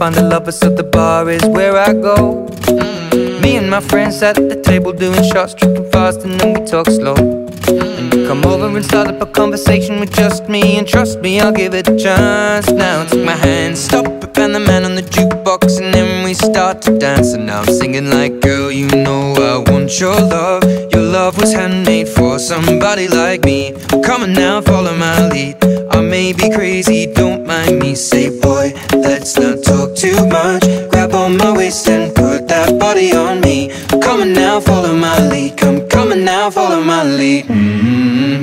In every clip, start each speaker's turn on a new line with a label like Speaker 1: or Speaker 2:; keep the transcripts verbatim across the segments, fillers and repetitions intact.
Speaker 1: find a lover, so the bar is where I go. mm. Me and my friends sat at the table doing shots, tripping fast, and then we talk slow. And you come over and start up a conversation with just me, and trust me, I'll give it a chance. Now take my hand, stop it, and the man on the jukebox, and then we start to dance. And now I'm singing like, girl, you know I want your love. Your love was handmade for somebody like me. Come on now, follow my lead. I may be crazy, don't mind me. Say, boy, let's not talk too much. Grab on my waist and put that body on me. Come on now, follow my lead. Come, come on now, follow my lead. mm-hmm.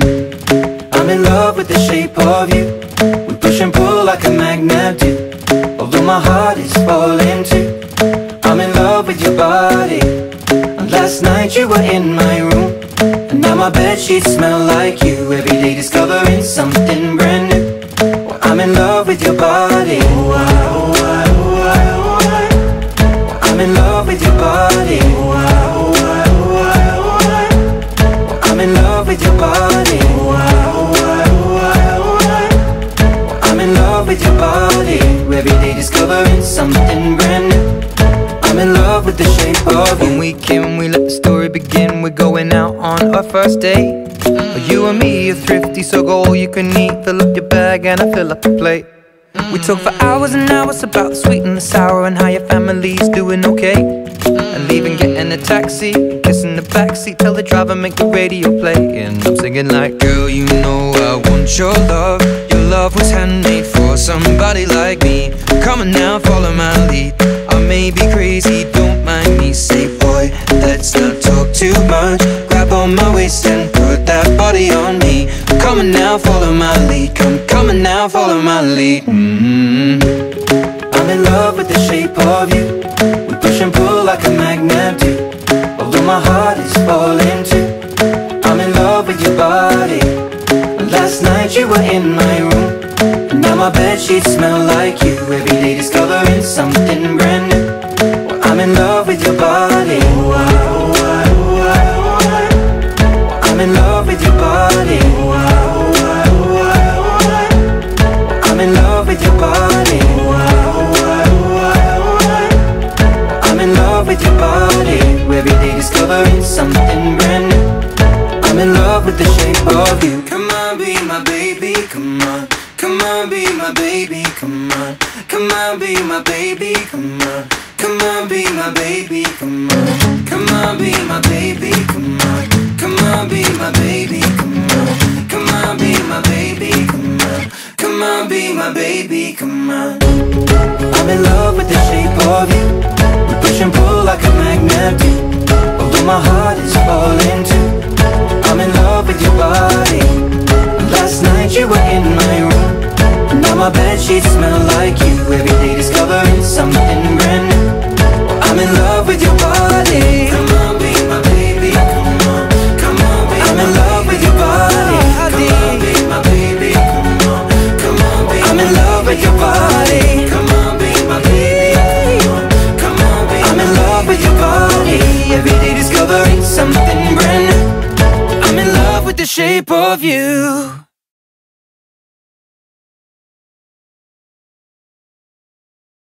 Speaker 1: I'm in love with the shape of you. We push and pull like a magnet do. Although my heart is falling too, I'm in love with your body. And last night you were in my room, and now my bedsheets smell like you. Every day discovering something brand new. Well, I'm in love with your body. Oh, I, oh, I, oh, I, oh, I. Well, I'm in love with your body. Oh, I, oh, I, oh, I, oh, I. Well, I'm in love with your body. Oh, I, oh, I, oh, I, oh, I. Well, I'm in love with your body. Every day discovering something brand new. I'm in love with the shape of you. When we came, we let the story begin. We're going out on our first date. mm. You and me are thrifty, so go all you can eat. Fill up your bag and I fill up the plate. mm. We talk for hours and hours about the sweet and the sour, and how your family's doing okay. mm. And leaving, getting a taxi, kissing the backseat, tell the driver make the radio play. And I'm singing like, girl, you know I want your love. Your love was handmade for somebody like me. Come on now, follow my lead. I may be crazy, don't mind me. Say, boy, let's not talk too much. Grab on my waist and put that body on me. Come on now, follow my lead. Come, come on now, follow my lead. mm-hmm. I'm in love with the shape of you. We push and pull like a magnet do. Although my heart is falling too, I'm in love with your body. Last night you were in my room, and now my bedsheets smell like you. Every day discovering something brand new. Well, I'm in love with your body. Oh, I, oh, I, oh, I, oh, I. Well, I'm in love with your body. Oh, I, oh, I, oh, I, oh, I. Well, I'm in love with your body. Oh, I, oh, I, oh, I, oh, I. Well, I'm in love with your body. Every day discovering something brand new. I'm in love with the shape of you. Come on, be my baby, come on. Come on, be my baby, come on. Come on, be my baby, come on. Come on, be my baby, come on. Come on, be my baby, come on. Come on, be my baby, come on. Come on, be my baby, come on. Come on, be my baby, come on. I'm in love with the shape of you. We push and pull like a magnet do. Although my heart is falling too, I'm in love with your body. Last night you were in my room, and now my bedsheets smell like you. Every day discovering something brand new. Well, I'm in love with your body. Come on, be my baby, come on. Come on, be I'm in love with your body. Come on, be my baby, come on. Come on, be I'm in love with your body. Come on, be my baby, come on. Come on, be I'm in love with your body. Every day discovering something brand new. I'm in love with the shape of you.